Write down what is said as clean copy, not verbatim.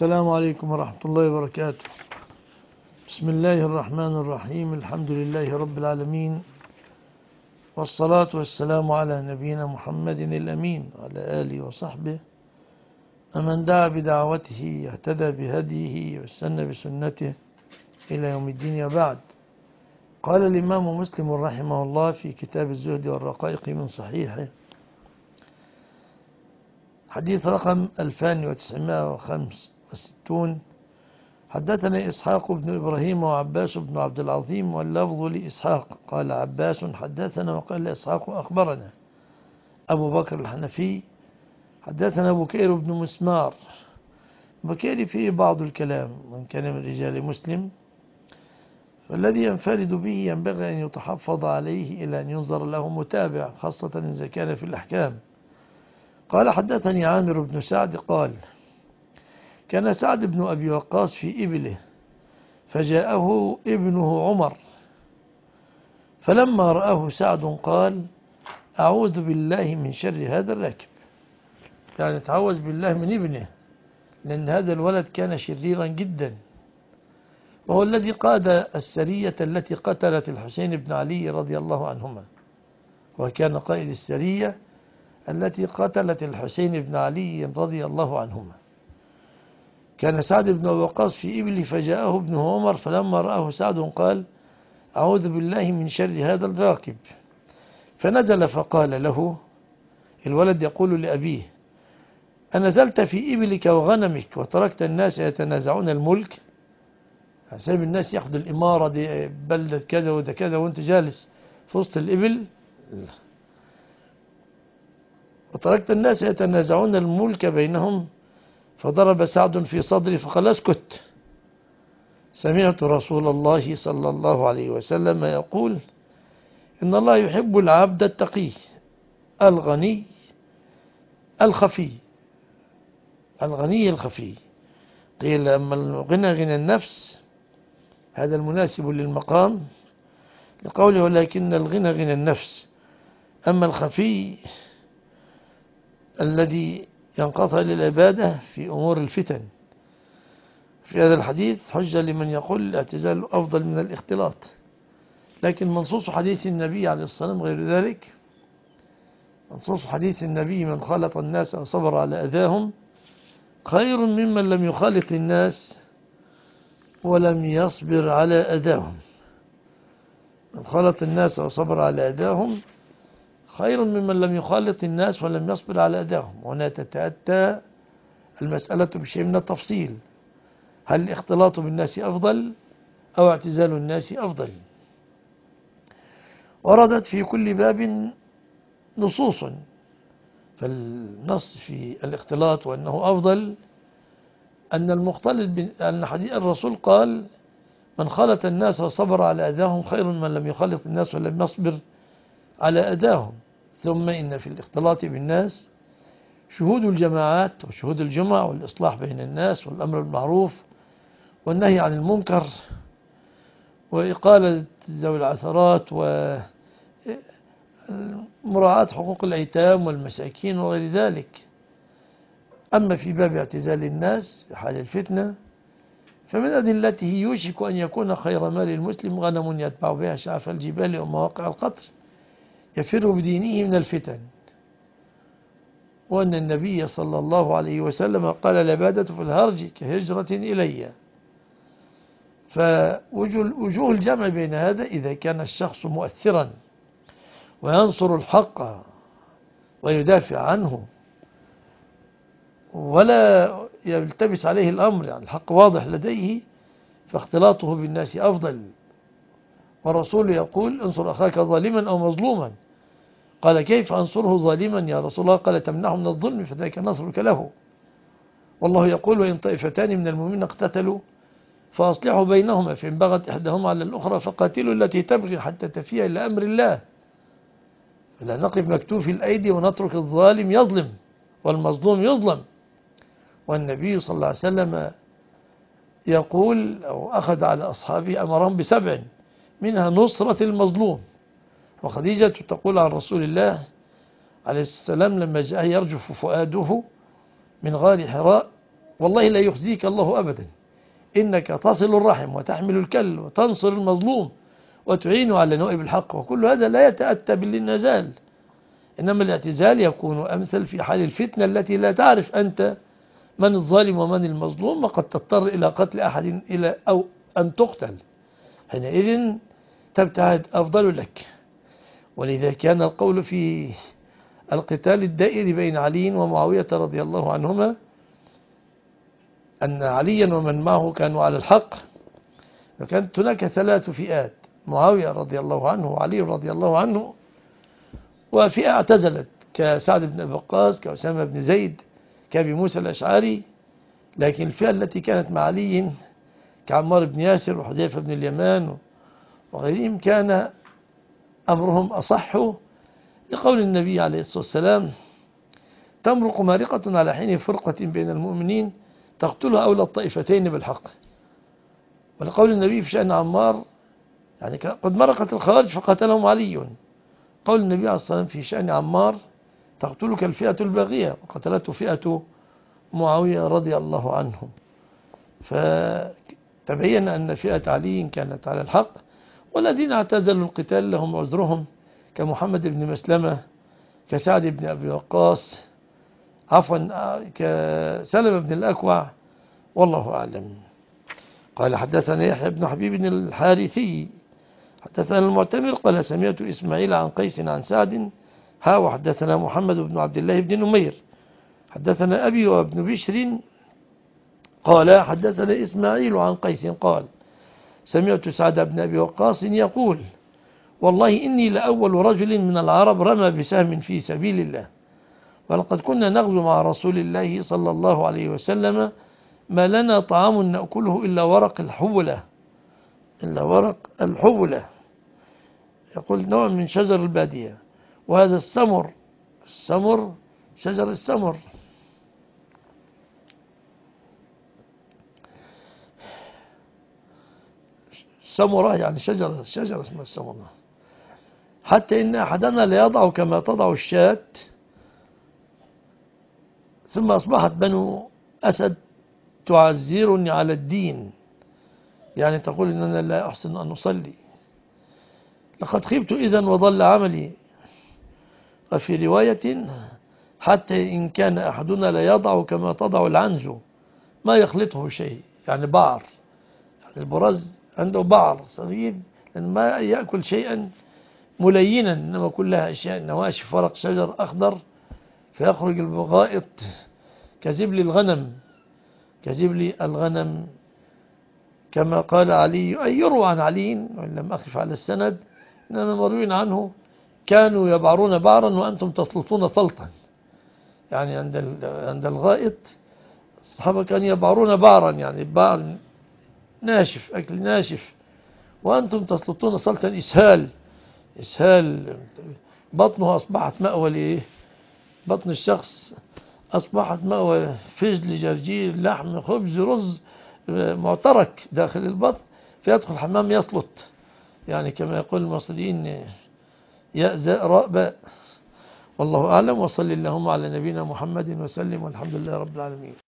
السلام عليكم ورحمة الله وبركاته. بسم الله الرحمن الرحيم. الحمد لله رب العالمين، والصلاة والسلام على نبينا محمد الأمين وعلى آله وصحبه ومن دعا بدعوته اهتدى بهديه واستنى بسنته إلى يوم الدين. وبعد، قال الإمام مسلم رحمه الله في كتاب الزهد والرقائق من صحيحه، حديث رقم 2965: حدثنا إسحاق بن إبراهيم وعباس بن عبد العظيم، واللفظ لإسحاق قال عباس حدثنا، وقال إسحاق أخبرنا أبو بكر الحنفي حدثنا بكير بن مسمار. بكير فيه بعض الكلام، من كان من رجال مسلم فالذي ينفرد به ينبغي أن يتحفظ عليه إلى أن ينظر له متابع، خاصة إذا كان في الأحكام. قال حدثني عامر بن سعد قال كان سعد بن أبي وقاص في إبله، فجاءه ابنه عمر، فلما رآه سعد قال أعوذ بالله من شر هذا الراكب، يعني تعوذ بالله من ابنه، لأن هذا الولد كان شريرا جدا، وهو الذي قاد السرية التي قتلت الحسين بن علي رضي الله عنهما، وكان قائد السرية التي قتلت الحسين بن علي رضي الله عنهما. كان سعد بن وقاص في إبله، فجاءه ابنه عمر، فلما رآه سعد قال أعوذ بالله من شر هذا الراكب، فنزل فقال له، الولد يقول لأبيه: أنزلت في إبلك وغنمك وتركت الناس يتنازعون الملك؟ حساب الناس ياخذوا الإمارة دي بلدة كذا وده كذا وانت جالس في وسط الإبل، وتركت الناس يتنازعون الملك بينهم. فضرب سعد في صدري فقال اسكت، سمعت رسول الله صلى الله عليه وسلم يقول إن الله يحب العبد التقي الغني الخفي. الغني الخفي. قيل أما الغنى غنى النفس، هذا المناسب للمقام لقوله ولكن الغنى غنى النفس، أما الخفي الذي ينقطع للعبادة في أمور الفتن. في هذا الحديث حجة لمن يقول الاعتزال أفضل من الاختلاط، لكن منصوص حديث النبي عليه الصلاة والسلام غير ذلك. منصوص حديث النبي من خالط الناس وصبر على أذاهم خير ممن لم يخالط الناس ولم يصبر على أذاهم. من خالط الناس وصبر على أذاهم خير ممن لم يخالط الناس ولم يصبر على أذاهم. هنا تتأتى المسألة بشيء من التفصيل: هل الاختلاط بالناس أفضل أو اعتزال الناس أفضل؟ وردت في كل باب نصوص، فالنص في الاختلاط وأنه أفضل أن المختلط أن حديث الرسول قال من خالط الناس وصبر على أذاهم خير من لم يخالط الناس ولم يصبر على أذاهم. ثم إن في الاختلاط بالناس شهود الجماعات وشهود الجمع والإصلاح بين الناس والأمر بالمعروف والنهي عن المنكر وإقالة ذوي العثرات ومراعاة حقوق الأيتام والمساكين وغير ذلك. أما في باب اعتزال الناس في حال الفتنة فمن أدلته يوشك أن يكون خير مال المسلم غنم يتبع بها شعف الجبال ومواقع القطر يفر بدينه من الفتن، وأن النبي صلى الله عليه وسلم قال العبادة في الهرج كهجرة إلي. فوجوه الجمع بين هذا إذا كان الشخص مؤثرا وينصر الحق ويدافع عنه ولا يلتبس عليه الأمر، يعني الحق واضح لديه، فاختلاطه بالناس أفضل. والرسول يقول انصر أخاك ظالما أو مظلوما. قال كيف أنصره ظالما يا رسول الله؟ قال تمنعه من الظلم فذاك نصرك له. والله يقول وإن طائفتان من المؤمنين اقتتلوا فأصلحوا بينهما فإن بغت إحداهما على الأخرى فقاتلوا التي تبغي حتى تفيء إلى أمر الله. فلا نقف مكتوف الأيدي ونترك الظالم يظلم والمظلوم يظلم. والنبي صلى الله عليه وسلم يقول أو أخذ على أصحابه أمرهم ب7 منها نصرة المظلوم. وخديجة تقول عن رسول الله عليه السلام لما جاء يرجف فؤاده من غار حراء والله لا يخزيك الله أبدا، إنك تصل الرحم وتحمل الكل وتنصر المظلوم وتعين على نوائب الحق، وكل هذا لا يتأتى بالنزال، إنما الاعتزال يكون أمثل في حال الفتنة التي لا تعرف أنت من الظالم ومن المظلوم، وقد تضطر إلى قتل أحد أو أن تقتل، حينئذ تبتعد أفضل لك. ولذا كان القول في القتال الدائر بين علي ومعاوية رضي الله عنهما أن عليا ومن معه كانوا على الحق، وكانت هناك 3 فئات: معاوية رضي الله عنه وعلي رضي الله عنه، وفئة اعتزلت كسعد بن أبي وقاص كأسامة بن زيد كأبي موسى الأشعري. لكن الفئة التي كانت مع علي كعمار بن ياسر وحذيفة بن اليمان وغيرهم كان أمرهم أصح، لقول النبي عليه الصلاة والسلام: تمرق مارقة على حين فرقة بين المؤمنين تقتلها أولى الطائفتين بالحق. ولقول النبي في شأن عمار يعني قد مرقت الخوارج فقتلهم علي، قول النبي عليه الصلاة والسلام في شأن عمار: تقتلك الفئة الباغية، وقتلته فئة معاوية رضي الله عنهم. فتبين أن فئة علي كانت على الحق، والذين اعتزلوا القتال لهم عذرهم، كمحمد بن مسلمة كسعد بن أبي وقاص كسلمة بن الأكوع، والله أعلم. قال حدثنا يحيى بن حبيب الحارثي حدثنا المعتمر قال سمعت إسماعيل عن قيس عن سعد وحدثنا محمد بن عبد الله بن نمير حدثنا أبي وابن بشر قال حدثنا إسماعيل عن قيس قال سمعت سعد بن أبي وقاص يقول: والله إني لأول رجل من العرب رمى بسهم في سبيل الله، ولقد كنا نغزو مع رسول الله صلى الله عليه وسلم ما لنا طعام نأكله إلا ورق الحبلة، يقول نوع من شجر البادية، وهذا السمر شجر السمر. السمرة يعني شجرة اسمها السمرة، حتى إن أحدنا ليضع كما تضع الشاة، ثم أصبحت بنو أسد تعزيرني على الدين، يعني تقول إننا لا أحسن أن نصلي، لقد خبت إذن وضل عملي. وفي رواية: حتى إن كان أحدنا ليضع كما تضع العنز ما يخلطه شيء، يعني بعر، يعني البراز عنده بعر صغير، لأن ما يأكل شيئا ملينا، إنما كلها أشياء نواشف، ورق شجر أخضر، فيخرج الغائط كزبل الغنم كما قال علي، أي يروى عن علي وإن لم أخف على السند، إنما مروين عنه: كانوا يبعرون بعرا وأنتم تسلطون سلطا، يعني عند الغائط الصحابة كانوا يبعرون بعرا، يعني بعر ناشف، أكل ناشف، وأنتم تسلطون سلطا، إسهال بطنه أصبحت مأوى بطن الشخص أصبحت مأوى فجل، جرجير، لحم، خبز، رز معترك داخل البطن، فيدخل الحمام يسلط، يعني كما يقول المصريين: ياء زاء راء باء. والله أعلم، وصل اللهم على نبينا محمد وسلم، والحمد لله رب العالمين.